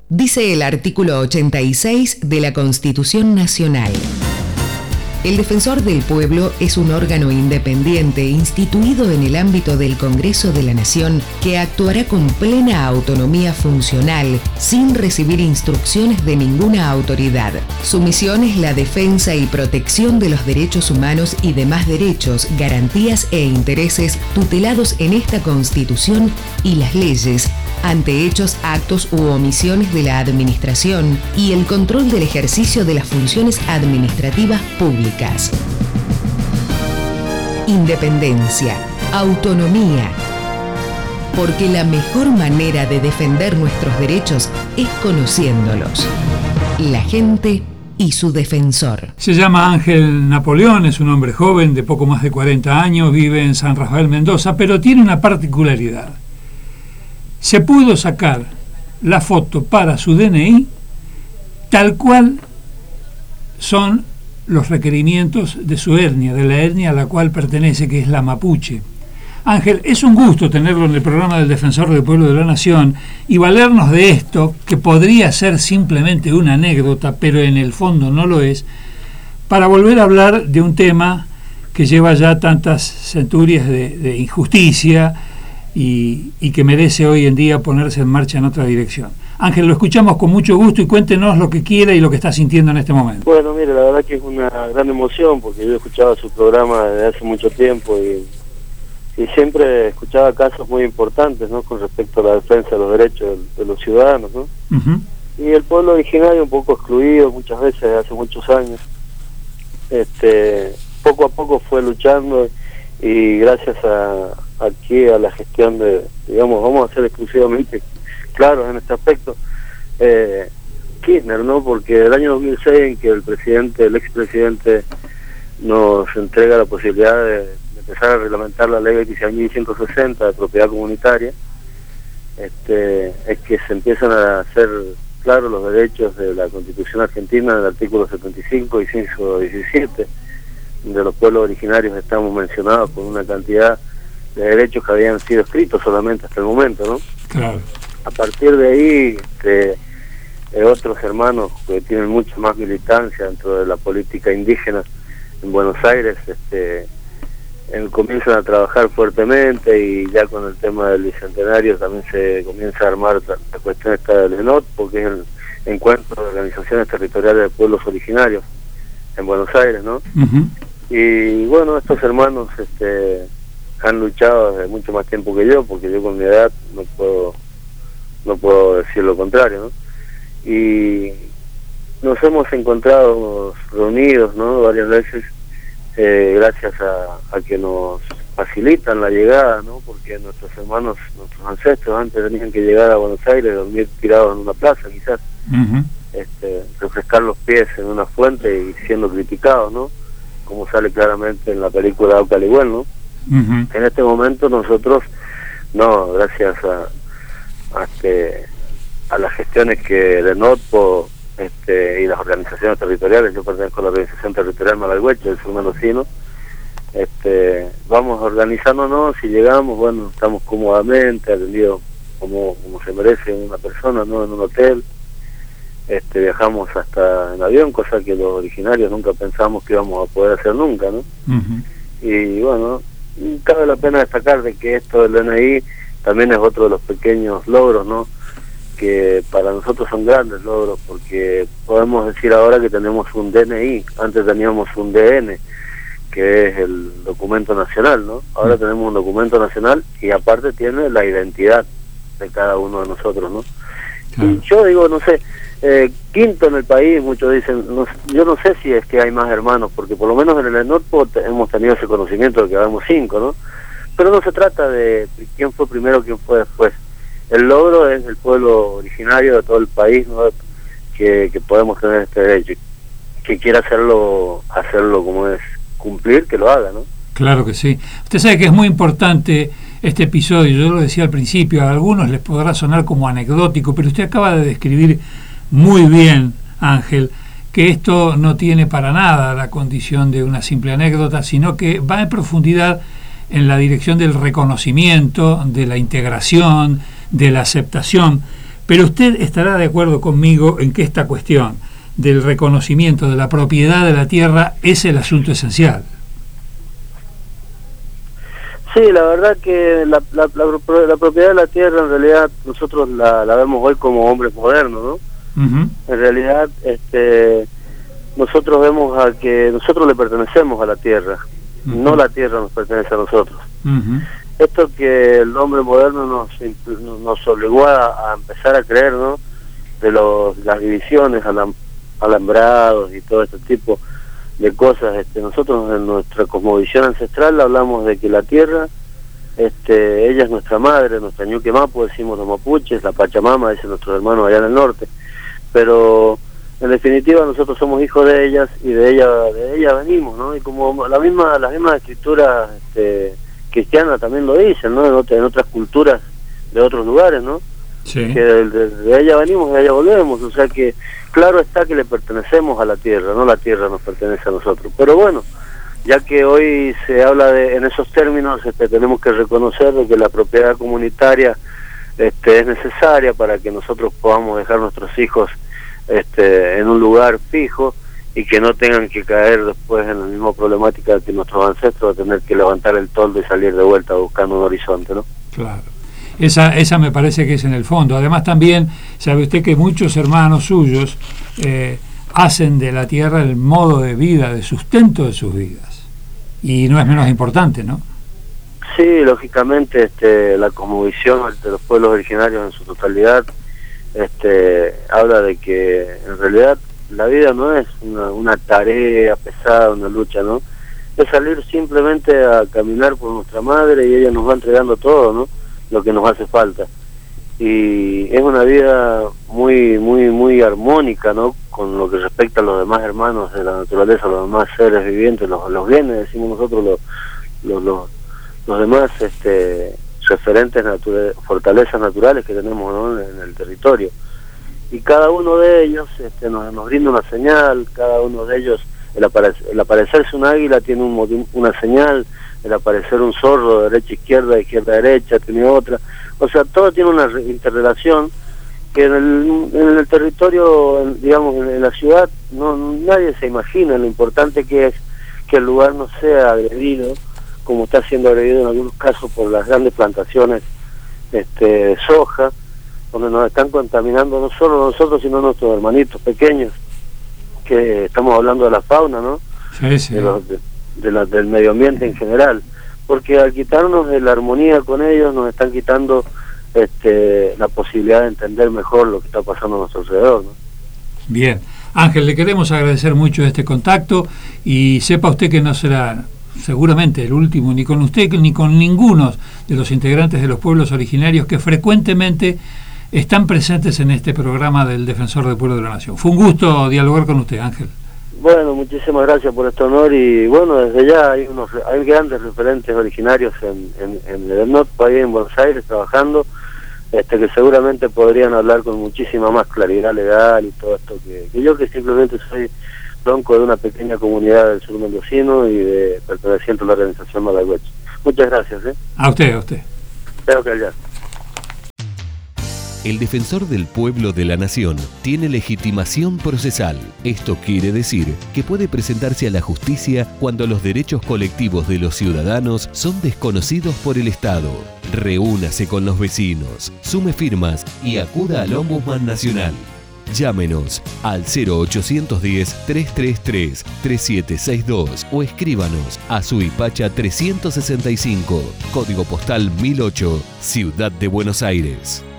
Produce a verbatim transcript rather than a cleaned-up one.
Dice el artículo ochenta y seis de la Constitución Nacional. El Defensor del Pueblo es un órgano independiente instituido en el ámbito del Congreso de la Nación que actuará con plena autonomía funcional sin recibir instrucciones de ninguna autoridad. Su misión es la defensa y protección de los derechos humanos y demás derechos, garantías e intereses tutelados en esta Constitución y las leyes ante hechos, actos u omisiones de la administración y el control del ejercicio de las funciones administrativas públicas. Independencia, autonomía. Porque la mejor manera de defender nuestros derechos es conociéndolos. La gente y su defensor. Se llama Ángel Napoleón, es un hombre joven de poco más de cuarenta años, vive en San Rafael, Mendoza, pero tiene una particularidad. Se pudo sacar la foto para su D N I tal cual son los requerimientos de su etnia, de la etnia a la cual pertenece, que es la mapuche. Ángel, es un gusto tenerlo en el programa del Defensor del Pueblo de la Nación y valernos de esto, que podría ser simplemente una anécdota, pero en el fondo no lo es, para volver a hablar de un tema que lleva ya tantas centurias de, de injusticia, Y, y que merece hoy en día ponerse en marcha en otra dirección. Ángel, lo escuchamos con mucho gusto y cuéntenos lo que quiera y lo que está sintiendo en este momento. Bueno, mire, la verdad que es una gran emoción porque yo escuchaba su programa desde hace mucho tiempo y, y siempre escuchaba casos muy importantes, ¿no?, con respecto a la defensa de los derechos de, de los ciudadanos, ¿no? Uh-huh. Y el pueblo originario un poco excluido muchas veces hace muchos años, este, poco a poco fue luchando y gracias a aquí a la gestión de, digamos, vamos a ser exclusivamente claros en este aspecto, eh, Kirchner, ¿no? Porque el año dos mil seis, en que el presidente, el expresidente nos entrega la posibilidad de, de empezar a reglamentar la ley veintiséis mil ciento sesenta de propiedad comunitaria, este, es que se empiezan a hacer claros los derechos de la Constitución Argentina en el artículo setenta y cinco y ciento diecisiete, de los pueblos originarios estamos mencionados con una cantidad de derechos que habían sido escritos solamente hasta el momento, ¿no? Claro. A partir de ahí, este, eh, otros hermanos que tienen mucha más militancia dentro de la política indígena en Buenos Aires, este, en, comienzan a trabajar fuertemente y ya con el tema del bicentenario también se comienza a armar la, la cuestión esta del E N O T, porque es el Encuentro de Organizaciones Territoriales de Pueblos Originarios en Buenos Aires, ¿no? Uh-huh. Y bueno, estos hermanos, este, han luchado desde mucho más tiempo que yo, porque yo con mi edad no puedo no puedo decir lo contrario, ¿no? Y nos hemos encontrado reunidos, ¿no?, varias veces, eh, gracias a, a que nos facilitan la llegada, ¿no?, porque nuestros hermanos, nuestros ancestros antes tenían que llegar a Buenos Aires, dormir tirados en una plaza quizás, uh-huh. este, refrescar los pies en una fuente y siendo criticados, ¿no?, como sale claramente en la película Aucalihuel, ¿no? Uh-huh. En este momento nosotros, no, gracias a a, este, a las gestiones que de NOTPO este, y las organizaciones territoriales, yo pertenezco a la organización territorial Malalhueche, del sur mendocino, este, vamos organizándonos y llegamos, bueno, estamos cómodamente, atendidos como, como se merece una persona, ¿no?, en un hotel, este, viajamos hasta en avión, cosa que los originarios nunca pensamos que íbamos a poder hacer nunca, ¿no? Uh-huh. Y bueno, cabe la pena destacar de que esto del D N I también es otro de los pequeños logros, ¿no?, que para nosotros son grandes logros, porque podemos decir ahora que tenemos un D N I, antes teníamos un D N, que es el documento nacional, ¿no? Ahora tenemos un documento nacional y aparte tiene la identidad de cada uno de nosotros, ¿no? Claro. Y yo digo, no sé, eh, quinto en el país, muchos dicen, no, yo no sé si es que hay más hermanos, porque por lo menos en el ENOTPO hemos tenido ese conocimiento de que habemos cinco, ¿no? Pero no se trata de quién fue primero, quién fue después. El logro es el pueblo originario de todo el país, ¿no?, que, que podemos tener este derecho. Que quiera hacerlo, hacerlo como es, cumplir, que lo haga, ¿no? Claro que sí. Usted sabe que es muy importante este episodio, yo lo decía al principio, a algunos les podrá sonar como anecdótico, pero usted acaba de describir muy bien, Ángel, que esto no tiene para nada la condición de una simple anécdota, sino que va en profundidad en la dirección del reconocimiento, de la integración, de la aceptación. Pero usted estará de acuerdo conmigo en que esta cuestión del reconocimiento de la propiedad de la tierra es el asunto esencial. Sí, la verdad que la, la, la, la propiedad de la tierra en realidad nosotros la, la vemos hoy como hombres modernos, ¿no? Uh-huh. En realidad este nosotros vemos a que nosotros le pertenecemos a la tierra, uh-huh. no la tierra nos pertenece a nosotros. Uh-huh. Esto que el hombre moderno nos nos obligó a, a empezar a creer, ¿no? De los las divisiones, alam, alambrados y todo este tipo de cosas. Este, nosotros en nuestra cosmovisión ancestral hablamos de que la tierra, este, ella es nuestra madre, nuestra ñuque mapu, decimos los mapuches, la Pachamama, dicen nuestros hermanos allá en el norte, pero en definitiva nosotros somos hijos de ellas y de ella de ella venimos, ¿no? Y como la misma las mismas escrituras este, cristianas también lo dicen, ¿no? En, otra, en otras culturas de otros lugares, ¿no? Sí. Que de, de, de ella venimos, de ella volvemos, o sea que claro está que le pertenecemos a la tierra, no la tierra nos pertenece a nosotros. Pero bueno, ya que hoy se habla de en esos términos, este, tenemos que reconocer de que la propiedad comunitaria este, es necesaria para que nosotros podamos dejar a nuestros hijos este, en un lugar fijo y que no tengan que caer después en la misma problemática que nuestros ancestros, de tener que levantar el toldo y salir de vuelta buscando un horizonte, ¿no? Claro. Esa, esa me parece que es en el fondo. Además también, sabe usted que muchos hermanos suyos eh, hacen de la tierra el modo de vida, de sustento de sus vidas. Y no es menos importante, ¿no? Sí, lógicamente este, la cosmovisión de los pueblos originarios en su totalidad este, habla de que en realidad la vida no es una, una tarea pesada, una lucha, ¿no? Es salir simplemente a caminar por nuestra madre y ella nos va entregando todo, ¿no? Lo que nos hace falta, y es una vida muy muy muy armónica, ¿no? Con lo que respecta a los demás hermanos de la naturaleza, los demás seres vivientes, los, los bienes, decimos nosotros, los los, los, los demás este referentes natura, fortalezas naturales que tenemos, ¿no? En el territorio, y cada uno de ellos este, nos, nos brinda una señal. Cada uno de ellos, el, aparecer, el aparecerse un águila tiene un, una señal, el aparecer un zorro, de derecha izquierda, izquierda derecha, tiene otra, o sea, todo tiene una interrelación que en el, en el territorio, en, digamos, en, en la ciudad, no nadie se imagina lo importante que es que el lugar no sea agredido, como está siendo agredido en algunos casos por las grandes plantaciones este, de soja, donde nos están contaminando no solo nosotros, sino nuestros hermanitos pequeños, que estamos hablando de la fauna, ¿no? Sí, sí. De los, de, De la, del medio ambiente en general, porque al quitarnos de la armonía con ellos nos están quitando este, la posibilidad de entender mejor lo que está pasando a nuestro alrededor, ¿no? Bien, Ángel, le queremos agradecer mucho este contacto, y sepa usted que no será seguramente el último, ni con usted ni con ninguno de los integrantes de los pueblos originarios que frecuentemente están presentes en este programa del Defensor del Pueblo de la Nación. Fue un gusto dialogar con usted, Ángel. Bueno, muchísimas gracias por este honor, y bueno, desde ya hay unos hay grandes referentes originarios en, en, en el norte, ahí en Buenos Aires, trabajando, este que seguramente podrían hablar con muchísima más claridad legal y todo esto, que, que yo que simplemente soy tronco de una pequeña comunidad del sur mendocino y de perteneciente a la organización Malagueche. Muchas gracias. ¿eh? A usted, a usted. Espero que allá. El Defensor del Pueblo de la Nación tiene legitimación procesal. Esto quiere decir que puede presentarse a la justicia cuando los derechos colectivos de los ciudadanos son desconocidos por el Estado. Reúnase con los vecinos, sume firmas y acuda al Ombudsman Nacional. Llámenos al cero ochocientos diez, trescientos treinta y tres, treinta y siete sesenta y dos o escríbanos a Suipacha trescientos sesenta y cinco, código postal mil ocho, Ciudad de Buenos Aires.